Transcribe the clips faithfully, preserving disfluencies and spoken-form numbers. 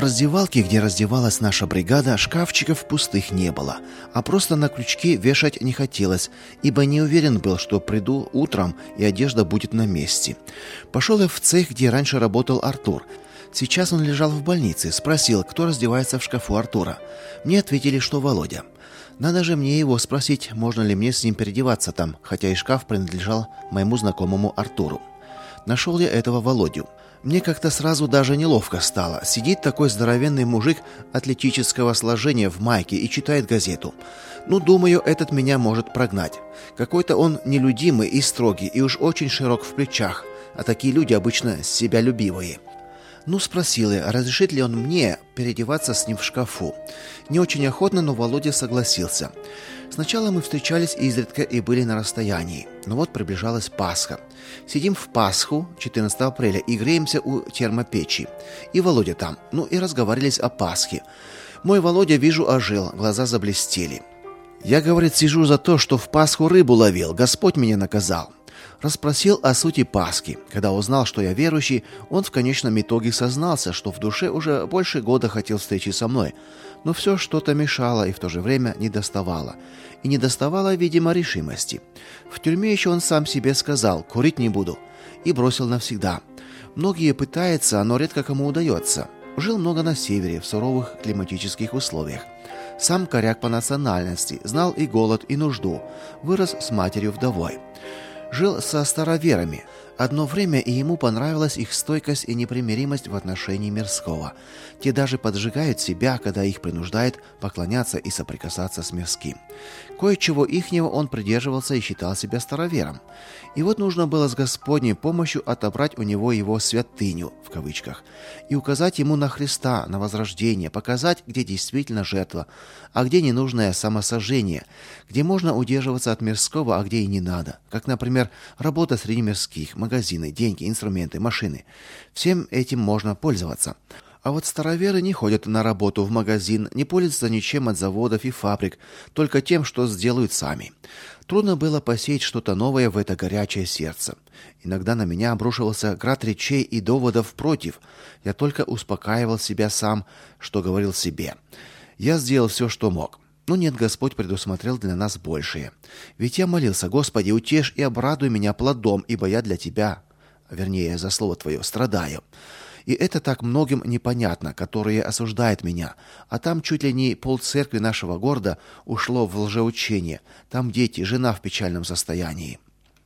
раздевалке, где раздевалась наша бригада, шкафчиков пустых не было, а просто на крючки вешать не хотелось, ибо не уверен был, что приду утром и одежда будет на месте. Пошел я в цех, где раньше работал Артур. Сейчас он лежал в больнице, спросил, кто раздевается в шкафу Артура. Мне ответили, что Володя. Надо же мне его спросить, можно ли мне с ним переодеваться там, хотя и шкаф принадлежал моему знакомому Артуру. Нашел я этого Володю. Мне как-то сразу даже неловко стало. Сидит такой здоровенный мужик атлетического сложения в майке и читает газету. Ну, думаю, этот меня может прогнать. Какой-то он нелюдимый и строгий, и уж очень широк в плечах, а такие люди обычно себялюбивые. Ну, спросил я, разрешит ли он мне переодеваться с ним в шкафу. Не очень охотно, но Володя согласился. Сначала мы встречались изредка и были на расстоянии. Но вот приближалась Пасха. Сидим в Пасху, четырнадцатого апреля, и греемся у термопечи. И Володя там. Ну и разговаривались о Пасхе. Мой Володя, вижу, ожил, глаза заблестели. Я, говорит, сижу за то, что в Пасху рыбу ловил, Господь меня наказал. Расспросил о сути Пасхи. Когда узнал, что я верующий, он в конечном итоге сознался, что в душе уже больше года хотел встречи со мной, но все что-то мешало и в то же время не доставало. И не доставало, видимо, решимости. В тюрьме еще он сам себе сказал: «Курить не буду», и бросил навсегда. Многие пытаются, но редко кому удается. Жил много на севере, в суровых климатических условиях. Сам коряк по национальности, знал и голод, и нужду. Вырос с матерью-вдовой. Жил со староверами. Одно время и ему понравилась их стойкость и непримиримость в отношении мирского. Те даже поджигают себя, когда их принуждают поклоняться и соприкасаться с мирским. Кое-чего ихнего он придерживался и считал себя старовером. И вот нужно было с Господней помощью отобрать у него его «святыню» в кавычках и указать ему на Христа, на возрождение, показать, где действительно жертва, а где ненужное самосожжение, где можно удерживаться от мирского, а где и не надо. Как, например, работа среди мирских, магазины, деньги, инструменты, машины. Всем этим можно пользоваться. А вот староверы не ходят на работу в магазин, не пользуются ничем от заводов и фабрик, только тем, что сделают сами. Трудно было посеять что-то новое в это горячее сердце. Иногда на меня обрушивался град речей и доводов против. Я только успокаивал себя сам, что говорил себе. Я сделал все, что мог. Но нет, Господь предусмотрел для нас большее. Ведь я молился: Господи, утешь и обрадуй меня плодом, ибо я для Тебя, вернее, за слово Твое, страдаю. И это так многим непонятно, которые осуждают меня. А там чуть ли не полцеркви нашего города ушло в лжеучение. Там дети, жена в печальном состоянии.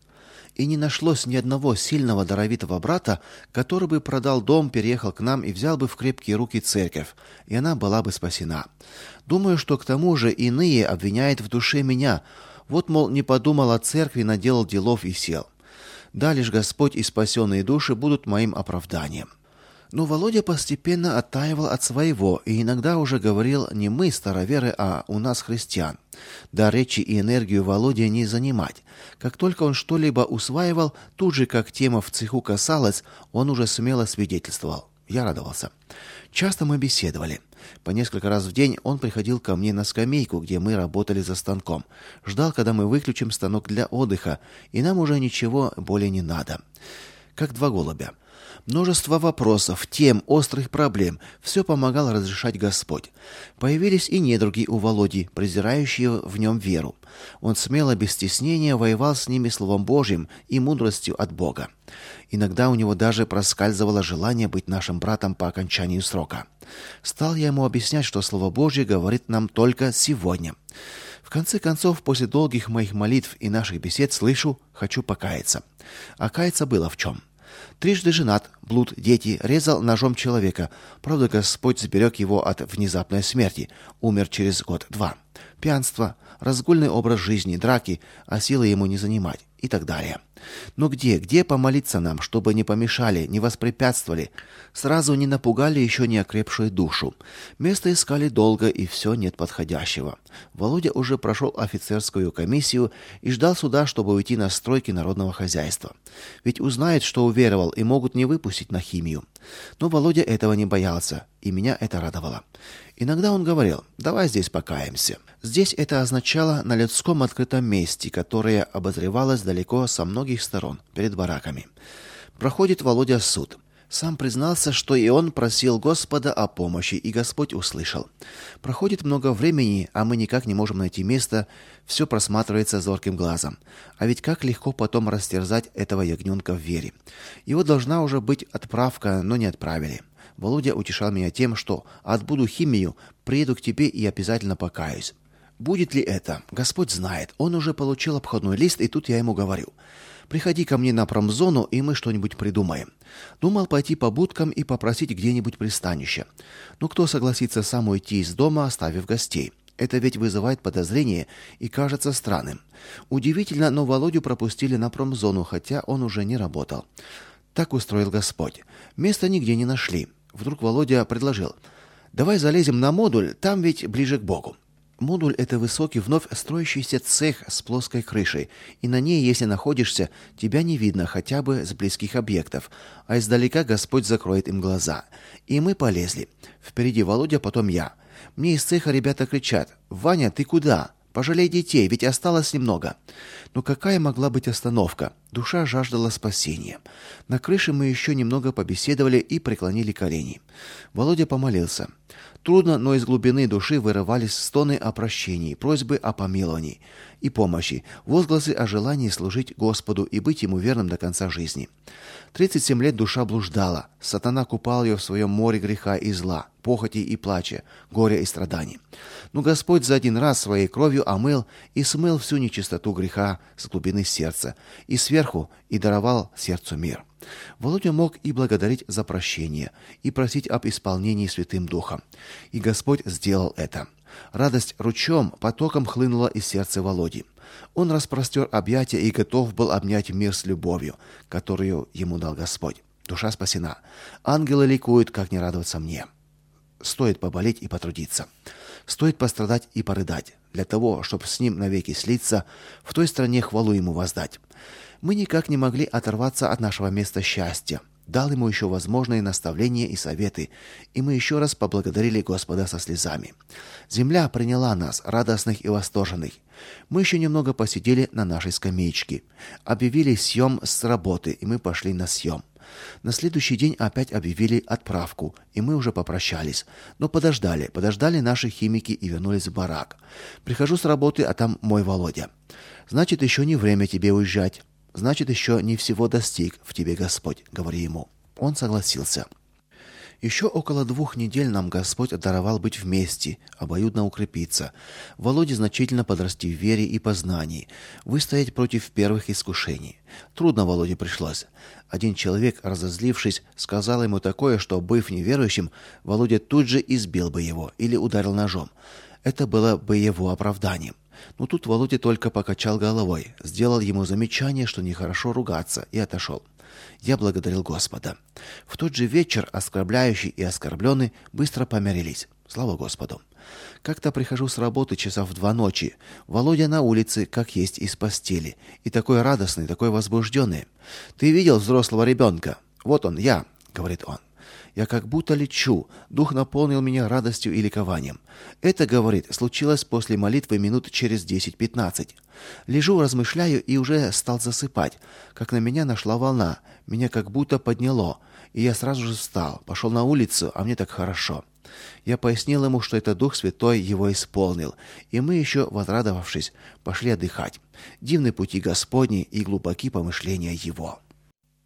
И не нашлось ни одного сильного даровитого брата, который бы продал дом, переехал к нам и взял бы в крепкие руки церковь, и она была бы спасена. Думаю, что к тому же иные обвиняют в душе меня. Вот, мол, не подумал о церкви, наделал делов и сел. Да, лишь Господь и спасенные души будут моим оправданием. Но Володя постепенно оттаивал от своего, и иногда уже говорил не мы, староверы, а у нас, христиан. Да, речи и энергию Володя не занимать. Как только он что-либо усваивал, тут же, как тема в цеху касалась, он уже смело свидетельствовал. Я радовался. Часто мы беседовали. По несколько раз в день он приходил ко мне на скамейку, где мы работали за станком. Ждал, когда мы выключим станок для отдыха, и нам уже ничего более не надо. Как два голубя. Множество вопросов, тем, острых проблем. Все помогал разрешать Господь. Появились и недруги у Володи, презирающие в нем веру. Он смело, без стеснения, воевал с ними Словом Божьим и мудростью от Бога. Иногда у него даже проскальзывало желание быть нашим братом по окончанию срока. Стал я ему объяснять, что Слово Божье говорит нам только сегодня. В конце концов, после долгих моих молитв и наших бесед, слышу: хочу покаяться. А каяться было в чем? Трижды женат, блуд, дети, резал ножом человека. Правда, Господь сберег его от внезапной смерти. Умер через год-два. Пьянство, разгульный образ жизни, драки, а силы ему не занимать и так далее. Но где, где помолиться нам, чтобы не помешали, не воспрепятствовали, сразу не напугали еще не окрепшую душу? Место искали долго, и все нет подходящего. Володя уже прошел офицерскую комиссию и ждал суда, чтобы уйти на стройки народного хозяйства. Ведь узнает, что уверовал, и могут не выпустить на химию. Но Володя этого не боялся, и меня это радовало. Иногда он говорил: давай здесь покаемся. Здесь это означало на людском открытом месте, которое обозревалось далеко со многих сторон, перед бараками. Проходит Володя суд. Сам признался, что и он просил Господа о помощи, и Господь услышал. Проходит много времени, а мы никак не можем найти место, все просматривается зорким глазом. А ведь как легко потом растерзать этого ягненка в вере. Его должна уже быть отправка, но не отправили. Володя утешал меня тем, что отбуду химию, приеду к тебе и обязательно покаюсь. Будет ли это? Господь знает. Он уже получил обходной лист, и тут я ему говорю: приходи ко мне на промзону, и мы что-нибудь придумаем. Думал пойти по будкам и попросить где-нибудь пристанище. Но кто согласится сам уйти из дома, оставив гостей? Это ведь вызывает подозрение и кажется странным. Удивительно, но Володю пропустили на промзону, хотя он уже не работал. Так устроил Господь. Места нигде не нашли. Вдруг Володя предложил: давай залезем на модуль, там ведь ближе к Богу. Модуль – это высокий, вновь строящийся цех с плоской крышей, и на ней, если находишься, тебя не видно хотя бы с близких объектов, а издалека Господь закроет им глаза. И мы полезли. Впереди Володя, потом я. Мне из цеха ребята кричат: «Ваня, ты куда? Пожалей детей, ведь осталось немного». Но какая могла быть остановка? Душа жаждала спасения. На крыше мы еще немного побеседовали и преклонили колени. Володя помолился. Трудно, но из глубины души вырывались стоны о прощении, просьбы о помиловании и помощи, возгласы о желании служить Господу и быть Ему верным до конца жизни. тридцать семь лет душа блуждала. Сатана купал ее в своем море греха и зла, похоти и плача, горя и страданий. Но Господь за один раз своей кровью омыл и смыл всю нечистоту греха с глубины сердца и сверху и даровал сердцу мир. Володя мог и благодарить за прощение, и просить об исполнении Святым Духом. И Господь сделал это. Радость ручьем, потоком хлынула из сердца Володи. Он распростер объятия и готов был обнять мир с любовью, которую ему дал Господь. Душа спасена. Ангелы ликуют, как не радоваться мне. Стоит поболеть и потрудиться. Стоит пострадать и порыдать, для того, чтобы с ним навеки слиться, в той стране хвалу ему воздать. Мы никак не могли оторваться от нашего места счастья. Дал ему еще возможные наставления и советы, и мы еще раз поблагодарили Господа со слезами. Земля приняла нас, радостных и восторженных. Мы еще немного посидели на нашей скамеечке. Объявили съем с работы, и мы пошли на съем. На следующий день опять объявили отправку, и мы уже попрощались. Но подождали, подождали наши химики и вернулись в барак. Прихожу с работы, а там мой Володя. «Значит, еще не время тебе уезжать. Значит, еще не всего достиг в тебе Господь», — говори ему. Он согласился. Еще около двух недель нам Господь даровал быть вместе, обоюдно укрепиться, Володе значительно подрасти в вере и познании, выстоять против первых искушений. Трудно Володе пришлось. Один человек, разозлившись, сказал ему такое, что, быв неверующим, Володя тут же избил бы его или ударил ножом. Это было бы его оправданием. Но тут Володя только покачал головой, сделал ему замечание, что нехорошо ругаться, и отошел. Я благодарил Господа. В тот же вечер оскорбляющий и оскорбленный быстро помирились. Слава Господу. Как-то прихожу с работы часа в два ночи. Володя на улице, как есть, из постели. И такой радостный, такой возбужденный. «Ты видел взрослого ребенка? Вот он, я», — говорит он. Я как будто лечу, дух наполнил меня радостью и ликованием. Это, говорит, случилось после молитвы минут через десять-пятнадцать. Лежу, размышляю и уже стал засыпать, как на меня нашла волна, меня как будто подняло, и я сразу же встал, пошел на улицу, а мне так хорошо. Я пояснил ему, что это Дух Святой его исполнил, и мы еще, возрадовавшись, пошли отдыхать. Дивны пути Господни и глубоки помышления его.